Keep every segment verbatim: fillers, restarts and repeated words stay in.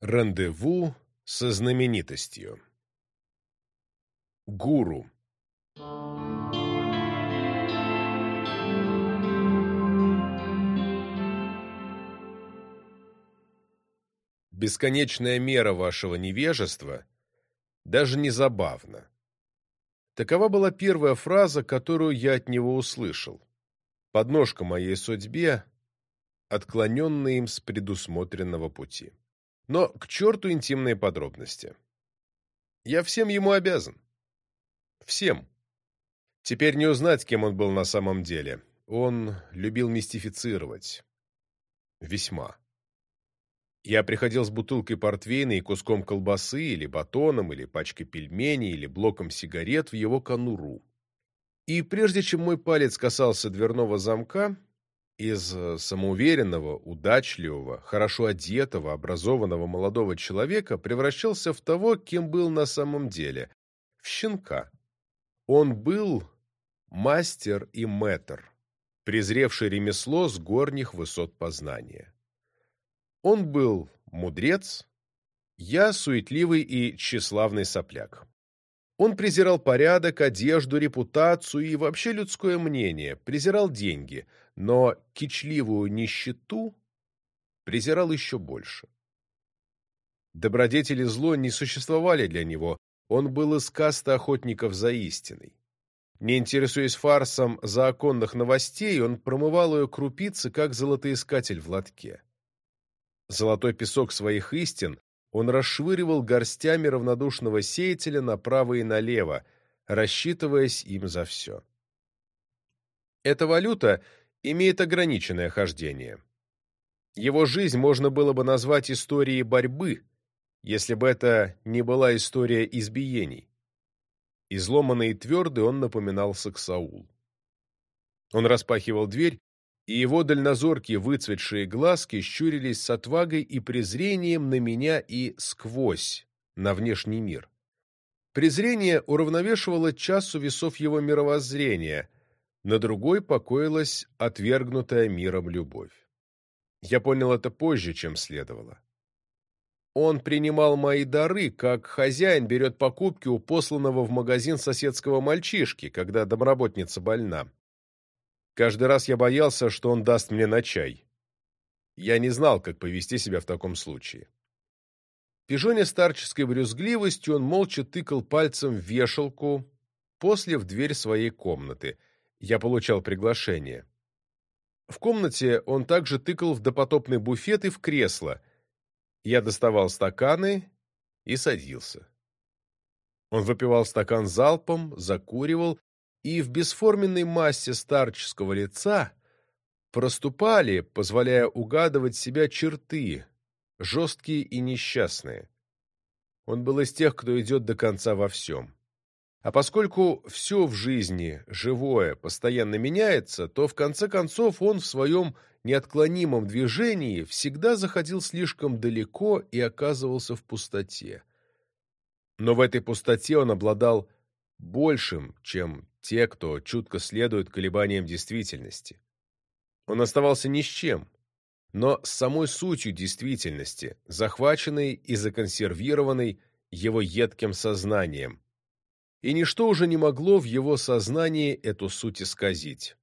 Рандеву со знаменитостью. Гуру. Бесконечная мера вашего невежества даже не забавна. Такова была первая фраза, которую я от него услышал. Подножка моей судьбе, отклоненная им с предусмотренного пути. Но к черту интимные подробности. Я всем ему обязан. Всем. Теперь не узнать, кем он был на самом деле. Он любил мистифицировать. Весьма. Я приходил с бутылкой портвейна и куском колбасы, или батоном, или пачкой пельменей, или блоком сигарет в его конуру. И прежде чем мой палец касался дверного замка, из самоуверенного, удачливого, хорошо одетого, образованного молодого человека превращался в того, кем был на самом деле, в щенка. Он был мастер и мэтр, презревший ремесло с горних высот познания. Он был мудрец, я суетливый и тщеславный сопляк. Он презирал порядок, одежду, репутацию и вообще людское мнение, презирал деньги, но кичливую нищету презирал еще больше. Добродетель и зло не существовали для него, он был из касты охотников за истиной. Не интересуясь фарсом заоконных новостей, он промывал ее крупицы, как золотоискатель в лотке. Золотой песок своих истин он расшвыривал горстями равнодушного сеятеля направо и налево, рассчитываясь им за все. Эта валюта имеет ограниченное хождение. Его жизнь можно было бы назвать историей борьбы, если бы это не была история избиений. Изломанный и твердый он напоминал Саксаул. Он распахивал дверь, и его дальнозоркие выцветшие глазки щурились с отвагой и презрением на меня и сквозь, на внешний мир. Презрение уравновешивало чашу весов его мировоззрения, на другой покоилась отвергнутая миром любовь. Я понял это позже, чем следовало. Он принимал мои дары, как хозяин берет покупки у посланного в магазин соседского мальчишки, когда домработница больна. Каждый раз я боялся, что он даст мне на чай. Я не знал, как повести себя в таком случае. Пижоня старческой брюзгливостью он молча тыкал пальцем в вешалку, после в дверь своей комнаты. Я получал приглашение. В комнате он также тыкал в допотопный буфет и в кресло. Я доставал стаканы и садился. Он выпивал стакан залпом, закуривал, и в бесформенной массе старческого лица проступали, позволяя угадывать себя черты, жесткие и несчастные. Он был из тех, кто идет до конца во всем. А поскольку все в жизни, живое, постоянно меняется, то в конце концов он в своем неотклонимом движении всегда заходил слишком далеко и оказывался в пустоте. Но в этой пустоте он обладал большим, чем те, кто чутко следует колебаниям действительности. Он оставался ни с чем, но с самой сутью действительности, захваченной и законсервированной его едким сознанием. И ничто уже не могло в его сознании эту суть исказить.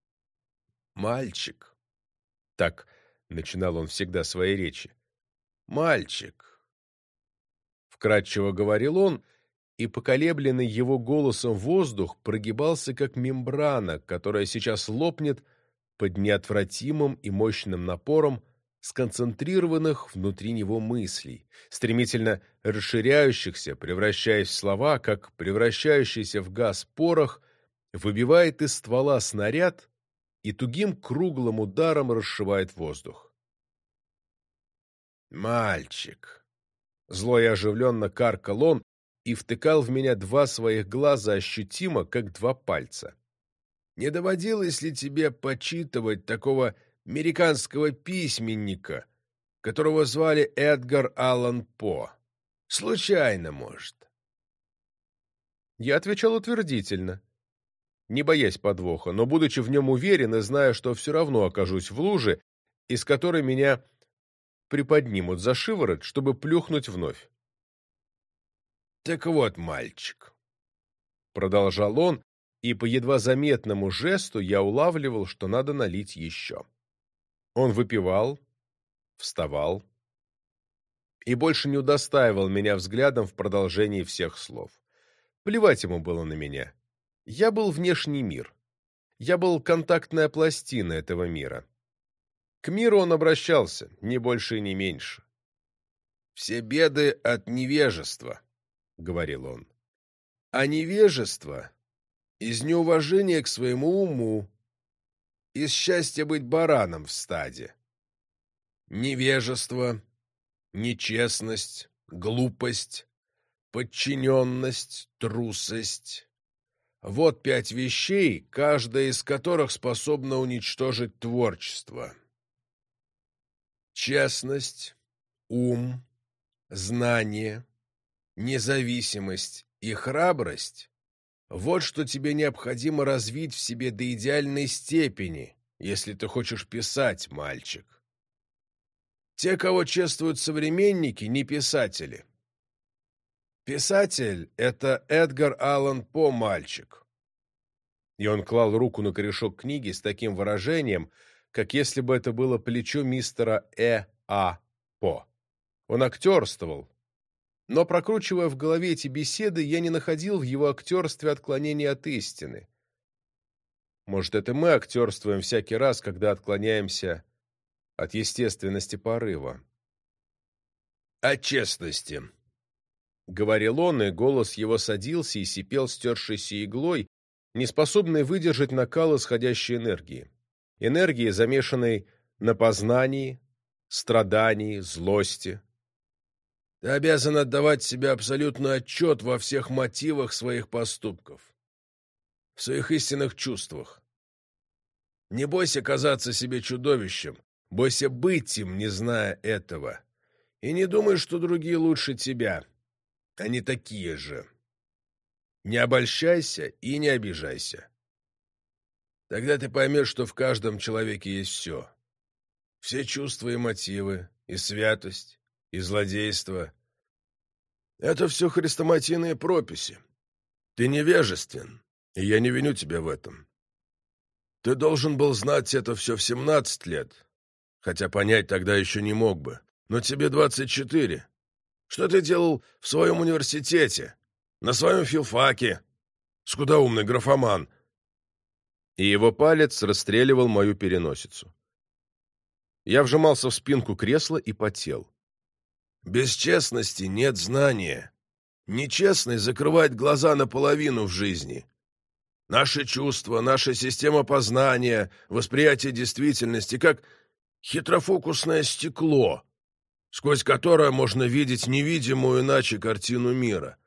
«Мальчик», — так начинал он всегда свои речи, — «мальчик», — вкратчиво говорил он, и поколебленный его голосом воздух прогибался, как мембрана, которая сейчас лопнет под неотвратимым и мощным напором сконцентрированных внутри него мыслей, стремительно расширяющихся, превращаясь в слова, как превращающийся в газ порох, выбивает из ствола снаряд и тугим круглым ударом расшивает воздух. «Мальчик!» — зло и оживленно каркал он, и втыкал в меня два своих глаза ощутимо, как два пальца. «Не доводилось ли тебе почитывать такого американского письменника, которого звали Эдгар Аллан По? Случайно, может?» Я отвечал утвердительно, не боясь подвоха, но будучи в нем уверен и зная, что все равно окажусь в луже, из которой меня приподнимут за шиворот, чтобы плюхнуть вновь. «Так вот, мальчик», — продолжал он, и по едва заметному жесту я улавливал, что надо налить еще. Он выпивал, вставал и больше не удостаивал меня взглядом в продолжении всех слов. Плевать ему было на меня. Я был внешний мир. Я был контактная пластина этого мира. К миру он обращался, ни больше и ни меньше. «Все беды от невежества», — говорил он. «А невежество из неуважения к своему уму, из счастья быть бараном в стаде. Невежество, нечестность, глупость, подчиненность, трусость. Вот пять вещей, каждая из которых способна уничтожить творчество. Честность, ум, знание, независимость и храбрость — вот что тебе необходимо развить в себе до идеальной степени, если ты хочешь писать, мальчик. Те, кого чествуют современники, не писатели. Писатель — это Эдгар Аллан По, мальчик». И он клал руку на корешок книги с таким выражением, как если бы это было плечо мистера Э. А. По. Он актерствовал, но, прокручивая в голове эти беседы, я не находил в его актерстве отклонения от истины. Может, это мы актерствуем всякий раз, когда отклоняемся от естественности порыва. «От честности», — говорил он, и голос его садился и сипел стершейся иглой, неспособной выдержать накал исходящей энергии. Энергии, замешанной на познании, страдании, злости. «Ты обязан отдавать себе абсолютный отчет во всех мотивах своих поступков, в своих истинных чувствах. Не бойся казаться себе чудовищем, бойся быть им, не зная этого. И не думай, что другие лучше тебя. Они такие же. Не обольщайся и не обижайся. Тогда ты поймешь, что в каждом человеке есть все. Все чувства и мотивы, и святость, и злодейство. Это все хрестоматийные прописи. Ты невежествен, и я не виню тебя в этом. Ты должен был знать это все в семнадцать лет, хотя понять тогда еще не мог бы. Но тебе двадцать четыре. Что ты делал в своем университете, на своем филфаке? Скудоумный графоман!» И его палец расстреливал мою переносицу. Я вжимался в спинку кресла и потел. «Без честности нет знания. Нечестность закрывает глаза наполовину в жизни. Наши чувства, наша система познания, восприятие действительности, как хитрофокусное стекло, сквозь которое можно видеть невидимую иначе картину мира.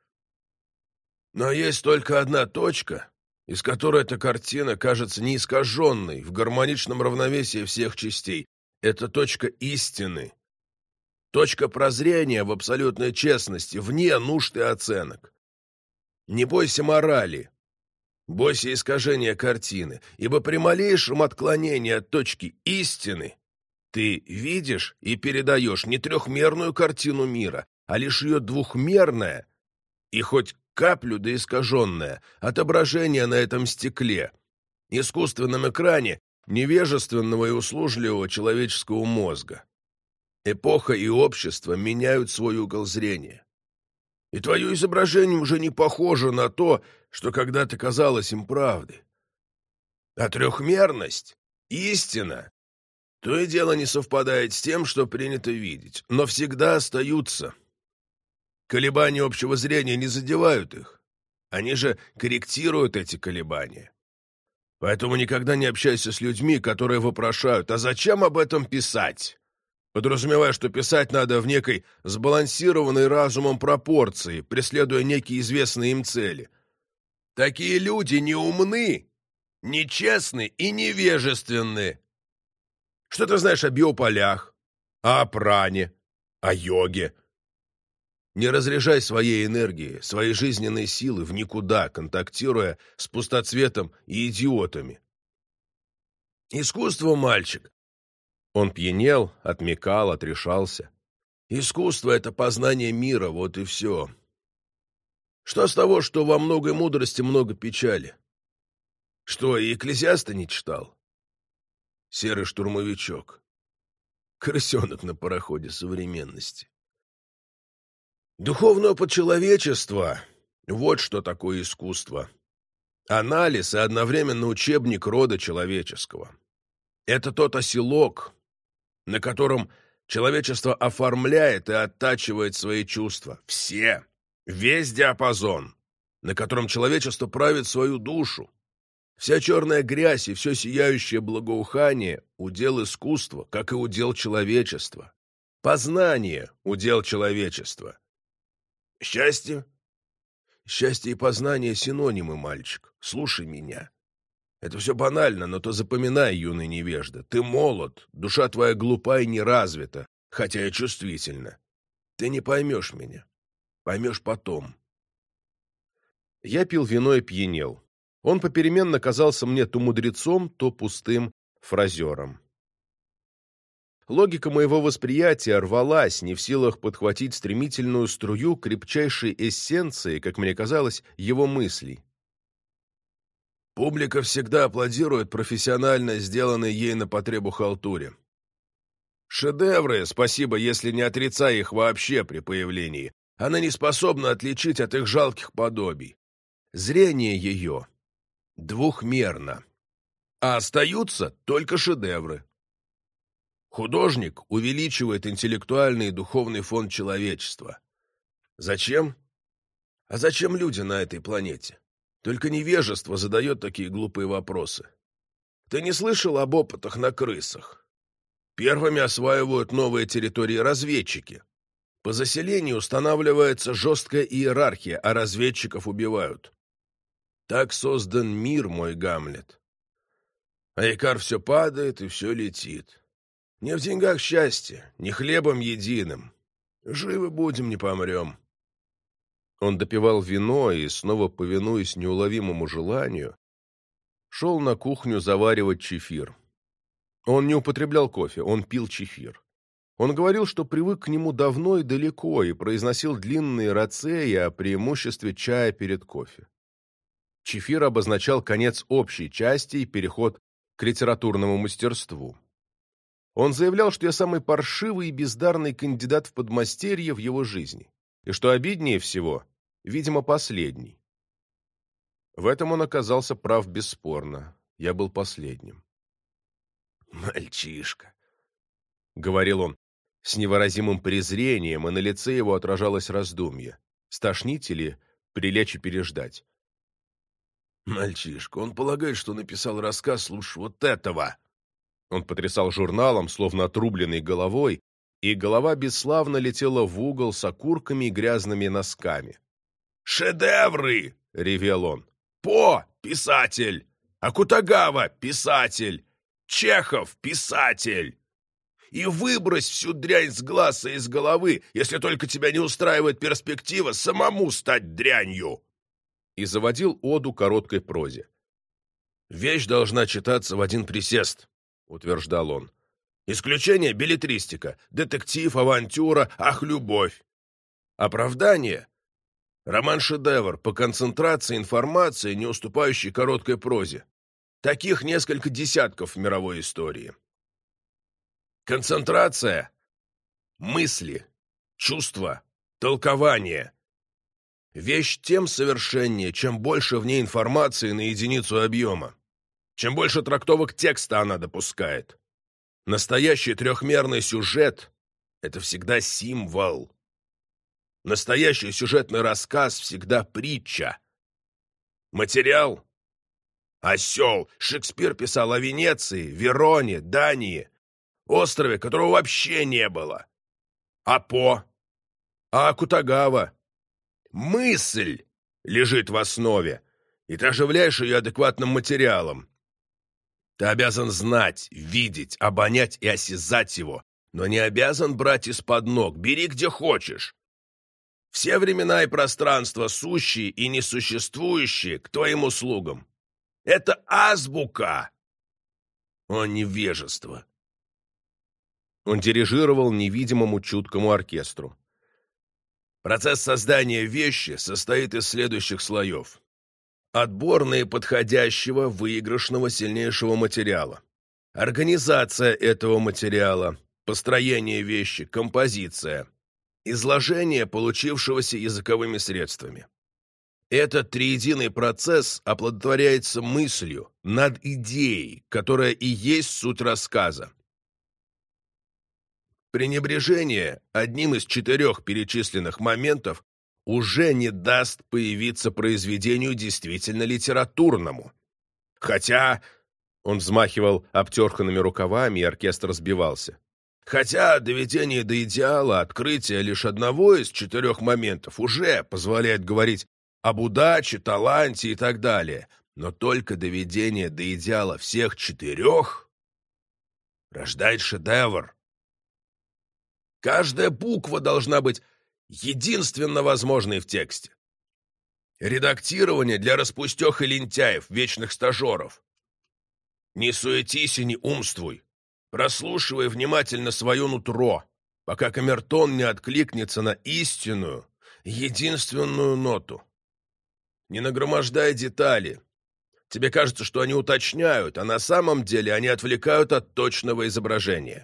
Но есть только одна точка, из которой эта картина кажется неискаженной, в гармоничном равновесии всех частей. Это точка истины. Точка прозрения в абсолютной честности, вне нужд и оценок. Не бойся морали, бойся искажения картины, ибо при малейшем отклонении от точки истины ты видишь и передаешь не трехмерную картину мира, а лишь ее двухмерное и хоть каплю да искаженное отображение на этом стекле, искусственном экране невежественного и услужливого человеческого мозга. Эпоха и общество меняют свой угол зрения. И твое изображение уже не похоже на то, что когда-то казалось им правдой. А трехмерность, истина, то и дело не совпадает с тем, что принято видеть, но всегда остаются. Колебания общего зрения не задевают их. Они же корректируют эти колебания. Поэтому никогда не общайся с людьми, которые вопрошают: «А зачем об этом писать?» подразумевая, что писать надо в некой сбалансированной разумом пропорции, преследуя некие известные им цели. Такие люди не умны, нечестны и невежественны. Что ты знаешь о биополях, о пране, о йоге? Не разряжай своей энергии, своей жизненной силы в никуда, контактируя с пустоцветом и идиотами. Искусство, мальчик, Он пьянел, отмекал, отрешался. Искусство — это познание мира, вот и все. Что с того, что во многой мудрости много печали? Что, и Экклезиаста не читал? Серый штурмовичок. Крысенок на пароходе современности. Духовный опыт человечества — вот что такое искусство. Анализ и одновременно учебник рода человеческого. Это тот оселок, на котором человечество оформляет и оттачивает свои чувства. Все. Весь диапазон, на котором человечество правит свою душу. Вся черная грязь и все сияющее благоухание — удел искусства, как и удел человечества. Познание — удел человечества. Счастье? Счастье и познание — синонимы, мальчик. Слушай меня. Это все банально, но то запоминай, юный невежда. Ты молод, душа твоя глупа и неразвита, хотя и чувствительна. Ты не поймешь меня. Поймешь потом. Я пил вино и пьянел. Он попеременно казался мне то мудрецом, то пустым фразером. Логика моего восприятия рвалась, не в силах подхватить стремительную струю крепчайшей эссенции, как мне казалось, его мыслей. Публика всегда аплодирует профессионально сделанной ей на потребу халтуре. Шедевры, спасибо, если не отрицая их вообще при появлении, она не способна отличить от их жалких подобий. Зрение ее двухмерно, а остаются только шедевры. Художник увеличивает интеллектуальный и духовный фонд человечества. Зачем? А зачем люди на этой планете? Только невежество задает такие глупые вопросы. Ты не слышал об опытах на крысах? Первыми осваивают новые территории разведчики. По заселению устанавливается жесткая иерархия, а разведчиков убивают. Так создан мир, мой Гамлет. А икар все падает и все летит. Не в деньгах счастье, не хлебом единым. Живы будем, не помрем. Он допивал вино и, снова повинуясь неуловимому желанию, шел на кухню заваривать чефир. Он не употреблял кофе, он пил чефир. Он говорил, что привык к нему давно и далеко, и произносил длинные рацеи о преимуществе чая перед кофе. Чефир обозначал конец общей части и переход к литературному мастерству. Он заявлял, что я самый паршивый и бездарный кандидат в подмастерье в его жизни, и что обиднее всего, видимо, последний. В этом он оказался прав бесспорно. Я был последним. «Мальчишка», — говорил он с невыразимым презрением, и на лице его отражалось раздумье. Стошнить или прилечь и переждать? «Мальчишка, он полагает, что написал рассказ лучше вот этого». Он потрясал журналом, словно отрубленной головой, и голова бесславно летела в угол с окурками и грязными носками. «Шедевры!» — ревел он. «По — писатель! Акутагава — писатель! Чехов — писатель! И выбрось всю дрянь с глаз и из головы, если только тебя не устраивает перспектива самому стать дрянью!» И заводил оду короткой прозе. «Вещь должна читаться в один присест», — утверждал он. «Исключение — беллетристика, детектив, авантюра, ах, любовь. Оправдание — роман-шедевр по концентрации информации, не уступающий короткой прозе. Таких несколько десятков в мировой истории. Концентрация — мысли, чувства, толкование. Вещь тем совершеннее, чем больше в ней информации на единицу объема, чем больше трактовок текста она допускает. Настоящий трехмерный сюжет — это всегда символ. Настоящий сюжетный рассказ всегда притча. Материал — осел. Шекспир писал о Венеции, Вероне, Дании, острове, которого вообще не было. А По? А Акутагава? Мысль лежит в основе, и ты оживляешь ее адекватным материалом. Ты обязан знать, видеть, обонять и осязать его, но не обязан брать из-под ног. Бери где хочешь. Все времена и пространства, сущие и несуществующие, к твоим услугам. Это азбука. О, невежество! Он дирижировал невидимому чуткому оркестру. Процесс создания вещи состоит из следующих слоев. Отбор наиподходящего, выигрышного, сильнейшего материала. Организация этого материала. Построение вещи, композиция. Изложение получившегося языковыми средствами. Этот триединый процесс оплодотворяется мыслью над идеей, которая и есть суть рассказа. Пренебрежение одним из четырех перечисленных моментов уже не даст появиться произведению действительно литературному. Хотя, он взмахивал обтерханными рукавами, и оркестр сбивался. Хотя доведение до идеала, открытие лишь одного из четырех моментов уже позволяет говорить об удаче, таланте и так далее, но только доведение до идеала всех четырех рождает шедевр. Каждая буква должна быть единственно возможной в тексте. Редактирование для распустех и лентяев, вечных стажеров. Не суетись и не умствуй. Прослушивай внимательно свое нутро, пока камертон не откликнется на истинную, единственную ноту. Не нагромождай детали. Тебе кажется, что они уточняют, а на самом деле они отвлекают от точного изображения.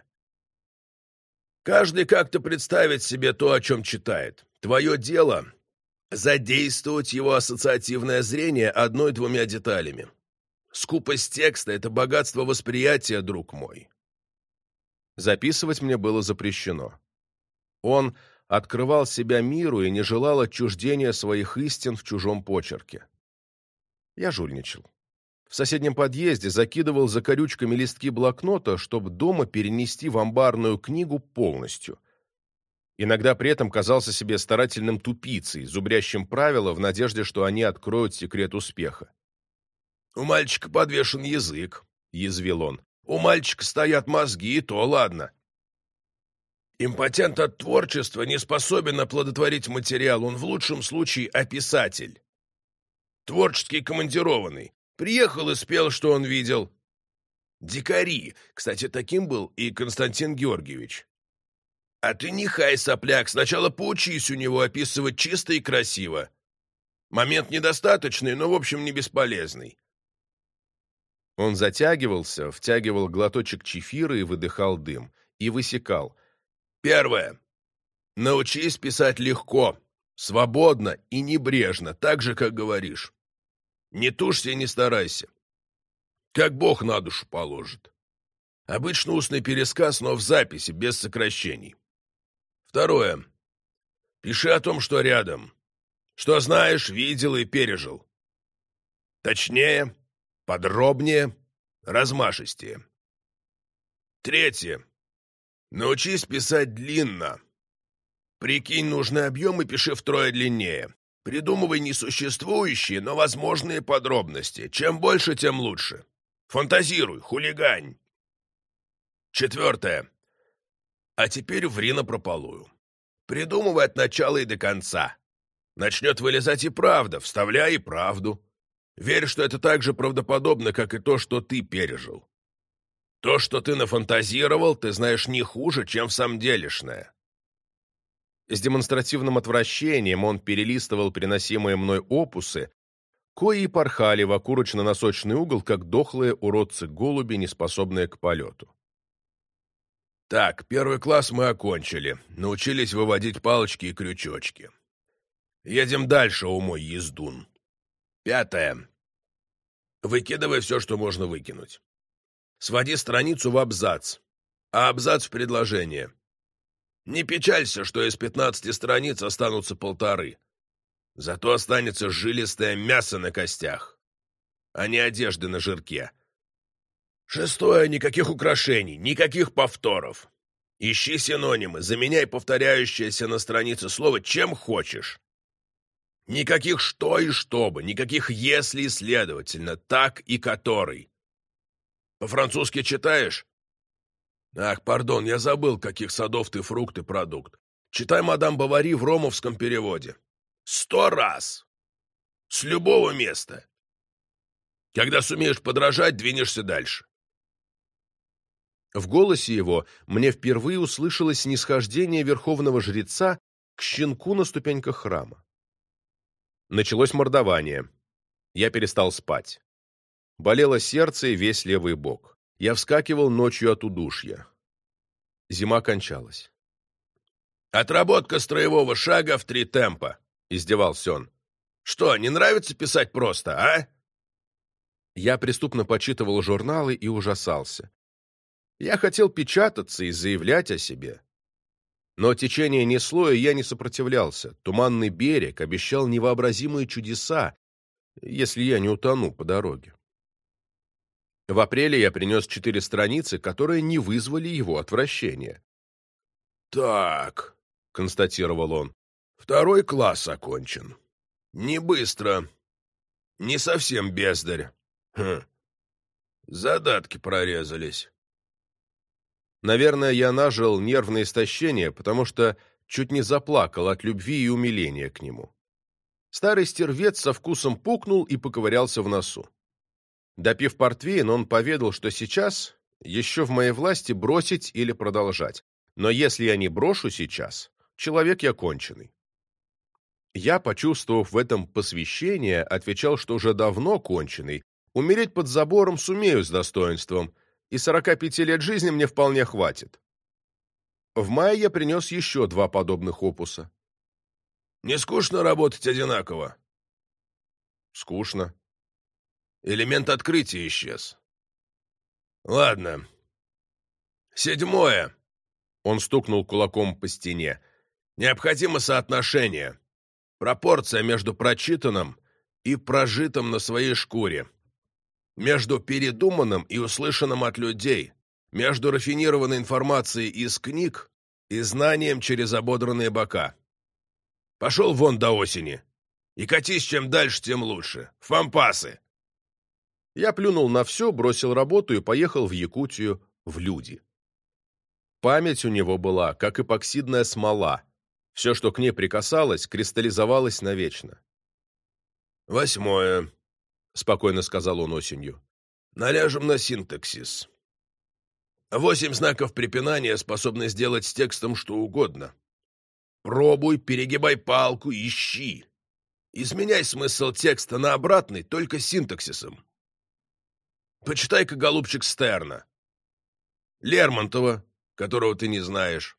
Каждый как-то представит себе то, о чем читает. Твое дело — задействовать его ассоциативное зрение одной-двумя деталями. Скупость текста — это богатство восприятия, друг мой. Записывать мне было запрещено. Он открывал себя миру и не желал отчуждения своих истин в чужом почерке. Я жульничал. В соседнем подъезде закидывал закорючками листки блокнота, чтобы дома перенести в амбарную книгу полностью. Иногда при этом казался себе старательным тупицей, зубрящим правила в надежде, что они откроют секрет успеха. «У мальчика подвешен язык», — язвил он. «У мальчика стоят мозги, и то ладно. Импотент от творчества не способен оплодотворить материал, он в лучшем случае описатель. Творческий командированный. Приехал и спел, что он видел. Дикари. Кстати, таким был и Константин Георгиевич. А ты не хай, сопляк, сначала поучись у него описывать чисто и красиво. Момент недостаточный, но, в общем, не бесполезный». Он затягивался, втягивал глоточек чефира и выдыхал дым. И высекал. Первое. Научись писать легко, свободно и небрежно, так же, как говоришь. Не тушься и не старайся. Как Бог на душу положит. Обычно устный пересказ, но в записи, без сокращений. Второе. Пиши о том, что рядом. Что знаешь, видел и пережил. Точнее, подробнее, размашистее. Третье. Научись писать длинно. Прикинь нужный объем и пиши втрое длиннее. Придумывай несуществующие, но возможные подробности. Чем больше, тем лучше. Фантазируй, хулигань. Четвертое. А теперь ври напропалую. Придумывай от начала и до конца. Начнет вылезать и правда, вставляй и правду. Верь, что это так же правдоподобно, как и то, что ты пережил. То, что ты нафантазировал, ты знаешь не хуже, чем в самом делешное. С демонстративным отвращением он перелистывал приносимые мной опусы, кои и порхали в окурочно-носочный угол, как дохлые уродцы-голуби, неспособные к полету. Так, первый класс мы окончили. Научились выводить палочки и крючочки. Едем дальше, о мой ездун. Пятое. Выкидывай все, что можно выкинуть. Своди страницу в абзац, а абзац в предложение. Не печалься, что из пятнадцати страниц останутся полторы. Зато останется жилистое мясо на костях, а не одежды на жирке. Шестое. Никаких украшений, никаких повторов. Ищи синонимы, заменяй повторяющееся на странице слово чем хочешь. Никаких «что» и «чтобы», никаких «если» и «следовательно», «так» и «который». По-французски читаешь? Ах, пардон, я забыл, каких садов ты фрукт и продукт. Читай «Мадам Бовари» в ромовском переводе. Сто раз! С любого места. Когда сумеешь подражать, двинешься дальше. В голосе его мне впервые услышалось снисхождение верховного жреца к щенку на ступеньках храма. Началось мордование. Я перестал спать. Болело сердце и весь левый бок. Я вскакивал ночью от удушья. Зима кончалась. «Отработка строевого шага в три темпа», — издевался он. «Что, не нравится писать просто, а?» Я преступно почитывал журналы и ужасался. Я хотел печататься и заявлять о себе. Но течение несло, и я не сопротивлялся. Туманный берег обещал невообразимые чудеса, если я не утону по дороге. В апреле я принес четыре страницы, которые не вызвали его отвращения. «Так», — констатировал он, — «второй класс окончен. Не быстро. Не совсем бездарь. Хм. Задатки прорезались». Наверное, я нажил нервное истощение, потому что чуть не заплакал от любви и умиления к нему. Старый стервец со вкусом пукнул и поковырялся в носу. Допив портвейн, он поведал, что сейчас еще в моей власти бросить или продолжать. Но если я не брошу сейчас, человек я конченый. Я, почувствовав в этом посвящение, отвечал, что уже давно конченый, умереть под забором сумею с достоинством, и сорока пяти лет жизни мне вполне хватит. В мае я принес еще два подобных опуса. «Не скучно работать одинаково?» Скучно. Элемент открытия исчез. Ладно. Седьмое. Он стукнул кулаком по стене. Необходимо соотношение. Пропорция между прочитанным и прожитым на своей шкуре. Между передуманным и услышанным от людей. Между рафинированной информацией из книг и знанием через ободранные бока. Пошел вон до осени. И катись чем дальше, тем лучше. Фампасы. Я плюнул на все, бросил работу и поехал в Якутию, в люди. Память у него была, как эпоксидная смола. Все, что к ней прикасалось, кристаллизовалось навечно. «Восьмое», — спокойно сказал он осенью. «Наляжем на синтаксис. Восемь знаков препинания способны сделать с текстом что угодно. Пробуй, перегибай палку, ищи. Изменяй смысл текста на обратный только синтаксисом. Почитай-ка, голубчик, Стерна. Лермонтова, которого ты не знаешь».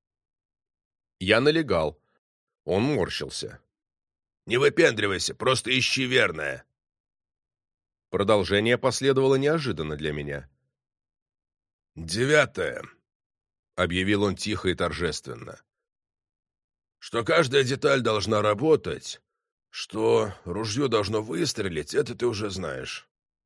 Я налегал. Он морщился. «Не выпендривайся, просто ищи верное». Продолжение последовало неожиданно для меня. «Девятое», — объявил он тихо и торжественно. «Что каждая деталь должна работать, что ружье должно выстрелить, это ты уже знаешь.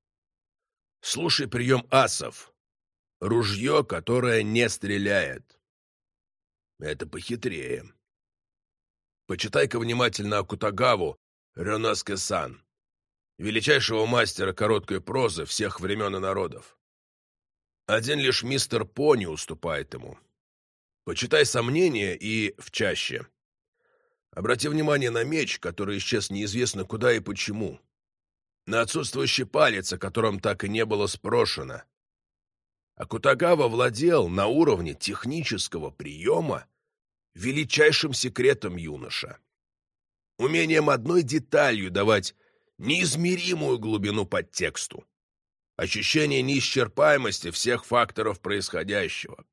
Слушай прием асов. Ружье, которое не стреляет. Это похитрее. Почитай-ка внимательно Акутагаву Рёноске-сан, величайшего мастера короткой прозы всех времен и народов. Один лишь мистер По не уступает ему. Почитай «Сомнения» и «В чаще». Обрати внимание на меч, который исчез неизвестно куда и почему. На отсутствующий палец, о котором так и не было спрошено. Акутагава владел на уровне технического приема величайшим секретом юноша. Умением одной деталью давать неизмеримую глубину подтексту. Ощущение неисчерпаемости всех факторов происходящего.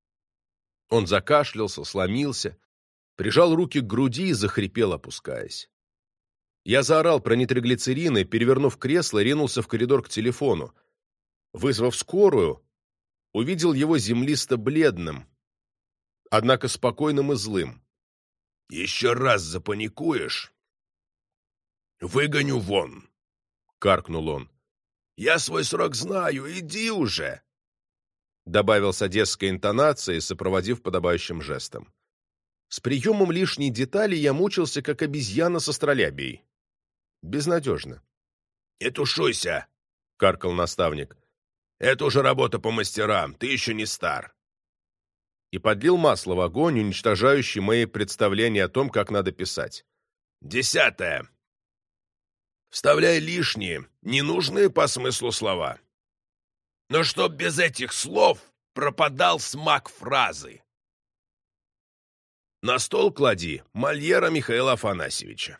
Он закашлялся, сломился, прижал руки к груди и захрипел, опускаясь. Я заорал про нитроглицерин и, перевернув кресло, ринулся в коридор к телефону. Вызвав скорую, увидел его землисто-бледным, однако спокойным и злым. «Еще раз запаникуешь, выгоню вон», — каркнул он. «Я свой срок знаю, иди уже», — добавил с одесской интонацией, сопроводив подобающим жестом. С приемом лишней детали я мучился, как обезьяна со астролябией. Безнадежно. «Не тушуйся», — каркал наставник. «Это уже работа по мастерам, ты еще не стар». И подлил масло в огонь, уничтожающий мои представления о том, как надо писать. «Десятое. Вставляй лишние, ненужные по смыслу слова. Но чтоб без этих слов пропадал смак фразы. На стол клади Мольера Михаила Афанасьевича.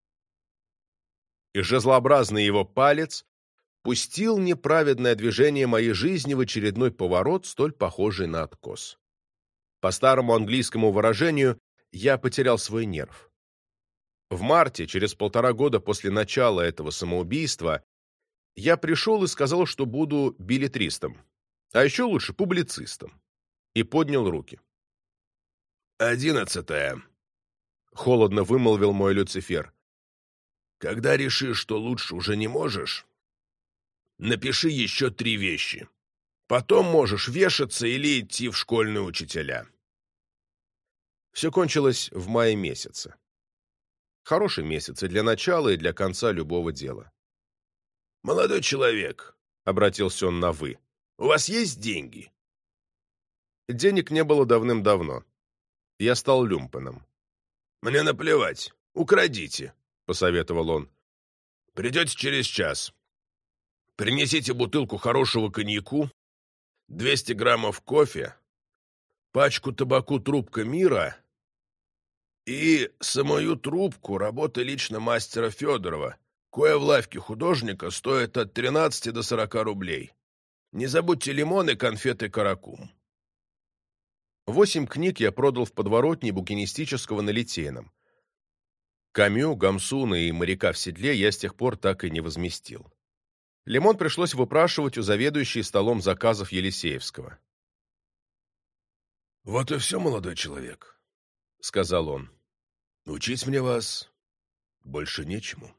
И жезлообразный его палец пустил неправедное движение моей жизни в очередной поворот, столь похожий на откос. По старому английскому выражению, я потерял свой нерв. В марте, через полтора года после начала этого самоубийства, я пришел и сказал, что буду беллетристом, а еще лучше публицистом, и поднял руки. «Одиннадцатое», — холодно вымолвил мой Люцифер. «Когда решишь, что лучше уже не можешь, напиши еще три вещи. Потом можешь вешаться или идти в школьные учителя». Все кончилось в мае месяце. Хороший месяц и для начала, и для конца любого дела. «Молодой человек», — обратился он на «вы», — «у вас есть деньги?» Денег не было давным-давно. Я стал люмпеном. «Мне наплевать. Украдите», — посоветовал он. «Придете через час. Принесите бутылку хорошего коньяку, двести граммов кофе, пачку табаку «Трубка мира» и самую трубку работы лично мастера Федорова, кое в лавке художника стоит от тринадцати до сорока рублей. Не забудьте лимон и конфеты «Каракум». Восемь книг я продал в подворотне букинистического на Литейном. Камю, Гамсуна и «Моряка в седле» я с тех пор так и не возместил. Лимон пришлось выпрашивать у заведующей столом заказов Елисеевского. «Вот и все, молодой человек», — сказал он. «Учить мне вас больше нечему».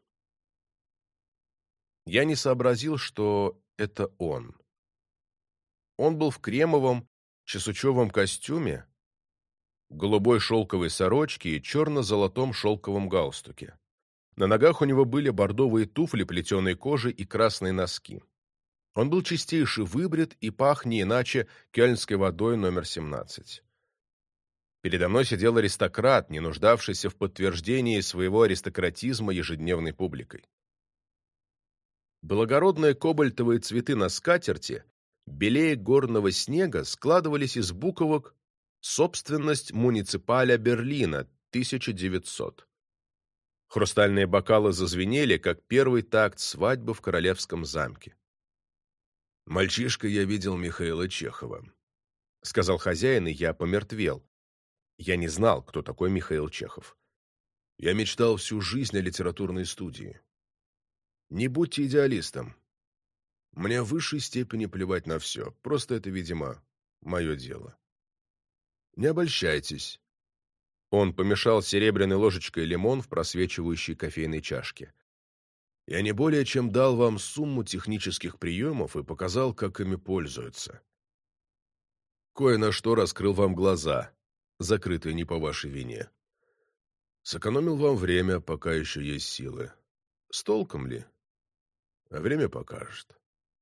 Я не сообразил, что это он. Он был в кремовом чесучевом костюме, голубой шелковой сорочке и черно-золотом шелковом галстуке. На ногах у него были бордовые туфли плетеной кожи и красные носки. Он был чистейше выбрит и пах не иначе кёльнской водой номер семнадцать. Передо мной сидел аристократ, не нуждавшийся в подтверждении своего аристократизма ежедневной публикой. Благородные кобальтовые цветы на скатерти, белее горного снега, складывались из буковок «Собственность муниципаля Берлина, тысяча девятьсот». Хрустальные бокалы зазвенели, как первый такт свадьбы в королевском замке. «Мальчишкой я видел Михаила Чехова», — сказал хозяин, и я помертвел. Я не знал, кто такой Михаил Чехов. «Я мечтал всю жизнь о литературной студии. Не будьте идеалистом. Мне в высшей степени плевать на все, просто это, видимо, мое дело. Не обольщайтесь». Он помешал серебряной ложечкой лимон в просвечивающей кофейной чашке. «Я не более чем дал вам сумму технических приемов и показал, как ими пользуются. Кое на что раскрыл вам глаза, закрытые не по вашей вине. Сэкономил вам время, пока еще есть силы. С толком ли? А время покажет».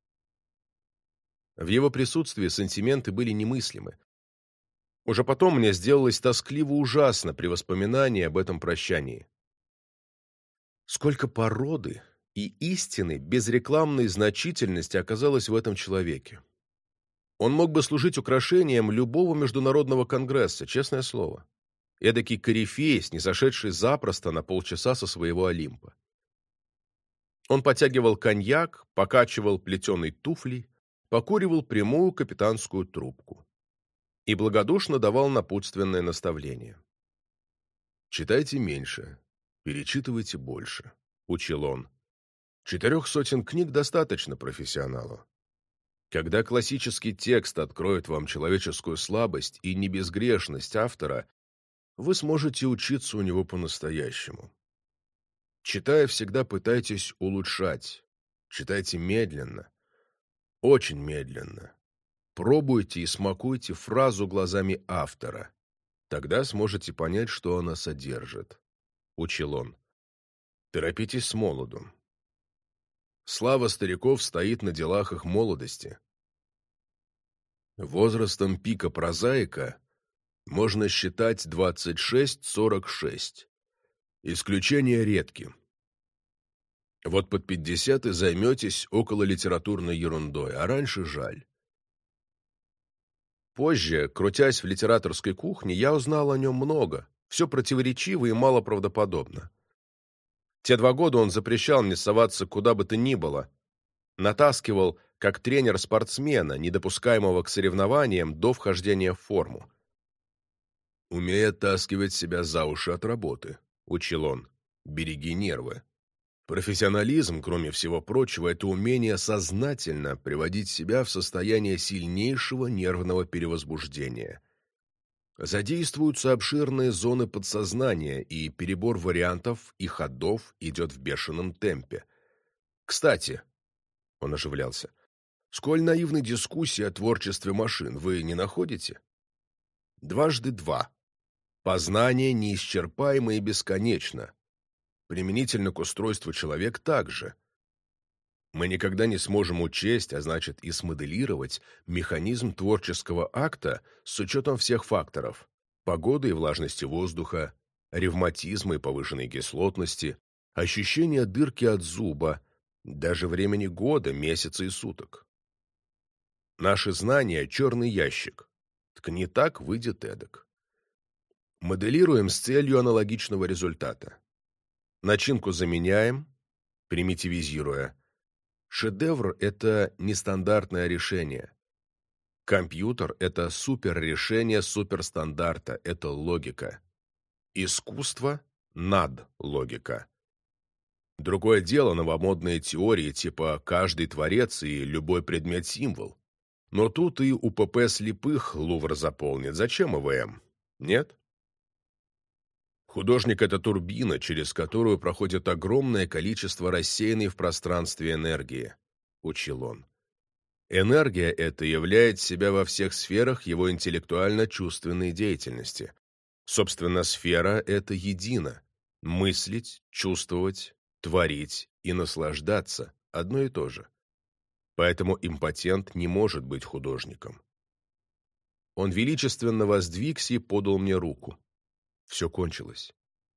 В его присутствии сантименты были немыслимы. Уже потом мне сделалось тоскливо ужасно при воспоминании об этом прощании. Сколько породы и истины без рекламной значительности оказалось в этом человеке. Он мог бы служить украшением любого международного конгресса, честное слово. Эдакий корифей, снизошедший запросто на полчаса со своего Олимпа. Он потягивал коньяк, покачивал плетеной туфлей, покуривал прямую капитанскую трубку и благодушно давал напутственное наставление. «Читайте меньше, перечитывайте больше», — учил он. «Четырех сотен книг достаточно профессионалу. Когда классический текст откроет вам человеческую слабость и небезгрешность автора, вы сможете учиться у него по-настоящему. Читая, всегда пытайтесь улучшать. Читайте медленно, очень медленно. Пробуйте и смакуйте фразу глазами автора. Тогда сможете понять, что она содержит», — учил он. «Торопитесь с молоду. Слава стариков стоит на делах их молодости. Возрастом пика прозаика можно считать двадцать шесть сорок шесть. Исключения редки. Вот под пятьдесят и займетесь окололитературной ерундой, а раньше жаль. Позже, крутясь в литераторской кухне, я узнал о нем много, все противоречиво и малоправдоподобно. Те два года он запрещал мне соваться куда бы то ни было, натаскивал как тренер спортсмена, не допускаемого к соревнованиям до вхождения в форму. «Умей оттаскивать себя за уши от работы», — учил он. «Береги нервы. Профессионализм, кроме всего прочего, это умение сознательно приводить себя в состояние сильнейшего нервного перевозбуждения. Задействуются обширные зоны подсознания, и перебор вариантов и ходов идет в бешеном темпе. Кстати, — он оживлялся, — сколь наивны дискуссии о творчестве машин, вы не находите? Дважды два. Познание неисчерпаемо и бесконечно. Применительно к устройству человек также. Мы никогда не сможем учесть, а значит и смоделировать, механизм творческого акта с учетом всех факторов – погоды и влажности воздуха, ревматизма и повышенной кислотности, ощущения дырки от зуба, даже времени года, месяца и суток. Наши знания – черный ящик. Ткни так, выйдет эдак. Моделируем с целью аналогичного результата. Начинку заменяем, примитивизируя. Шедевр – это нестандартное решение. Компьютер – это суперрешение суперстандарта, это логика. Искусство – надлогика. Другое дело новомодные теории типа «каждый творец» и «любой предмет-символ». Но тут и у УПП слепых Лувр заполнит. Зачем ИВМ? Нет? Художник – это турбина, через которую проходит огромное количество рассеянной в пространстве энергии, учил он. Энергия эта являет себя во всех сферах его интеллектуально-чувственной деятельности. Собственно, сфера – это едино. Мыслить, чувствовать, творить и наслаждаться – одно и то же. Поэтому импотент не может быть художником. Он величественно воздвигся и подал мне руку. Все кончилось.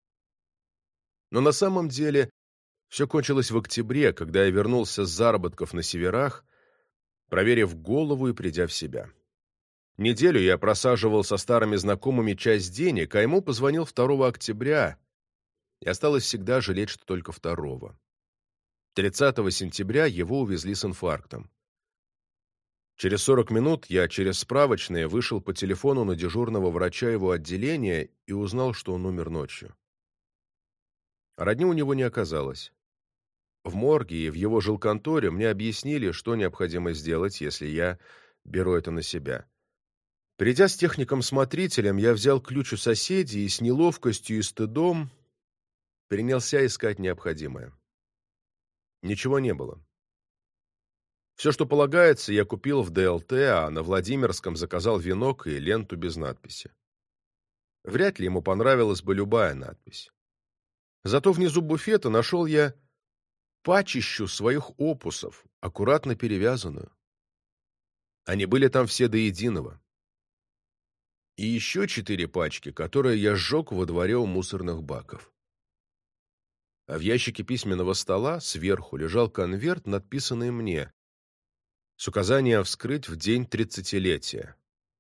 Но на самом деле все кончилось в октябре, когда я вернулся с заработков на северах, проверив голову и придя в себя. Неделю я просаживал со старыми знакомыми часть денег, а ему позвонил второго октября, и осталось всегда жалеть, что только второго. тридцатого сентября его увезли с инфарктом. Через сорок минут я через справочные вышел по телефону на дежурного врача его отделения и узнал, что он умер ночью. Родни у него не оказалось. В морге и в его жилконторе мне объяснили, что необходимо сделать, если я беру это на себя. Придя с техником-смотрителем, я взял ключ у соседей и с неловкостью и стыдом принялся искать необходимое. Ничего не было. Все, что полагается, я купил в ДЛТ, а на Владимирском заказал венок и ленту без надписи. Вряд ли ему понравилась бы любая надпись. Зато внизу буфета нашел я пачищу своих опусов, аккуратно перевязанную. Они были там все до единого. И еще четыре пачки, которые я сжег во дворе у мусорных баков. А в ящике письменного стола сверху лежал конверт, надписанный мне, с указанием вскрыть в день тридцатилетия.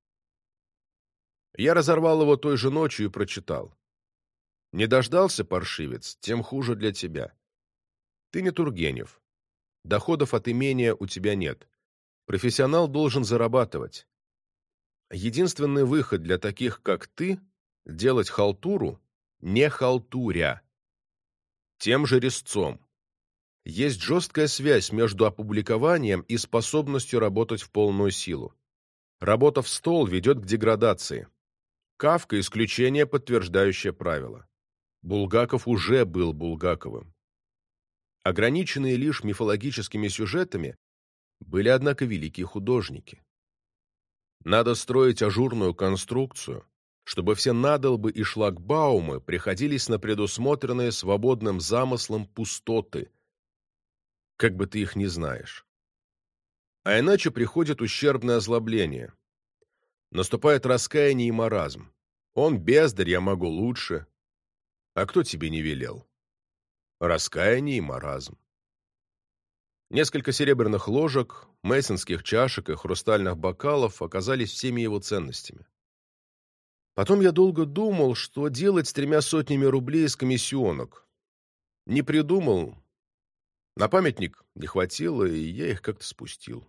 Я разорвал его той же ночью и прочитал. «Не дождался, паршивец, тем хуже для тебя. Ты не Тургенев. Доходов от имения у тебя нет. Профессионал должен зарабатывать. Единственный выход для таких, как ты, делать халтуру, не халтуря. Тем же резцом. Есть жесткая связь между опубликованием и способностью работать в полную силу. Работа в стол ведет к деградации. Кафка – исключение, подтверждающее правило. Булгаков уже был Булгаковым. Ограниченные лишь мифологическими сюжетами были, однако, великие художники. Надо строить ажурную конструкцию, чтобы все надолбы и шлагбаумы приходились на предусмотренные свободным замыслом пустоты, как бы ты их не знаешь. А иначе приходит ущербное озлобление. Наступает раскаяние и маразм. Он бездарь, я могу лучше. А кто тебе не велел? Раскаяние и маразм. Несколько серебряных ложек, мейсонских чашек и хрустальных бокалов оказались всеми его ценностями. Потом я долго думал, что делать с тремя сотнями рублей из комиссионок. Не придумал. На памятник не хватило, и я их как-то спустил.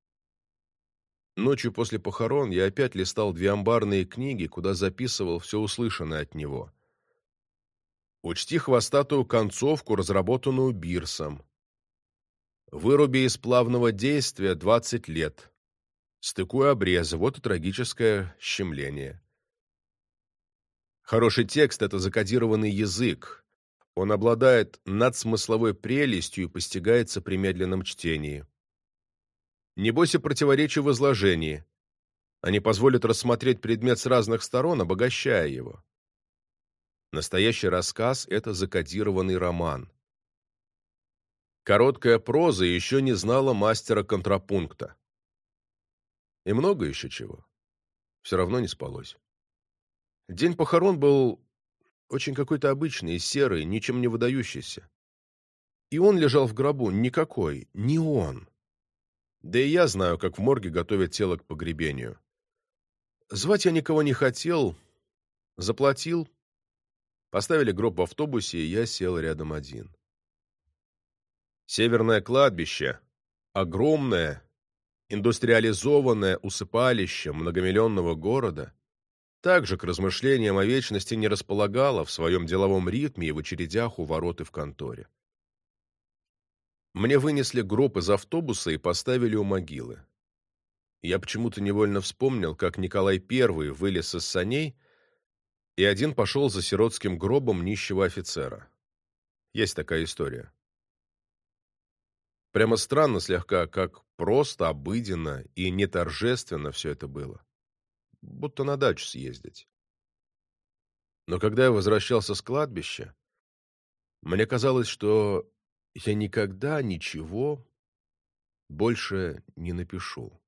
Ночью после похорон я опять листал две амбарные книги, куда записывал все услышанное от него. Учти хвостатую концовку, разработанную Бирсом. Выруби из плавного действия двадцать лет. Стыкуй обрезы, вот и трагическое щемление. Хороший текст — это закодированный язык. Он обладает надсмысловой прелестью и постигается при медленном чтении. Не бойся противоречий в изложении. Они позволят рассмотреть предмет с разных сторон, обогащая его. Настоящий рассказ — это закодированный роман. Короткая проза еще не знала мастера контрапункта. И много еще чего. Все равно не спалось. День похорон был очень какой-то обычный, серый, ничем не выдающийся. И он лежал в гробу. Никакой. Не он. Да и я знаю, как в морге готовят тело к погребению. Звать я никого не хотел. Заплатил. Поставили гроб в автобусе, и я сел рядом один. Северное кладбище. Огромное, индустриализованное усыпалище многомиллионного города также к размышлениям о вечности не располагало в своем деловом ритме и в очередях у ворот и в конторе. Мне вынесли гроб из автобуса и поставили у могилы. Я почему-то невольно вспомнил, как Николай Первый вылез из саней и один пошел за сиротским гробом нищего офицера. Есть такая история. Прямо странно слегка, как просто, обыденно и неторжественно все это было. Будто на дачу съездить. Но когда я возвращался с кладбища, мне казалось, что я никогда ничего больше не напишу.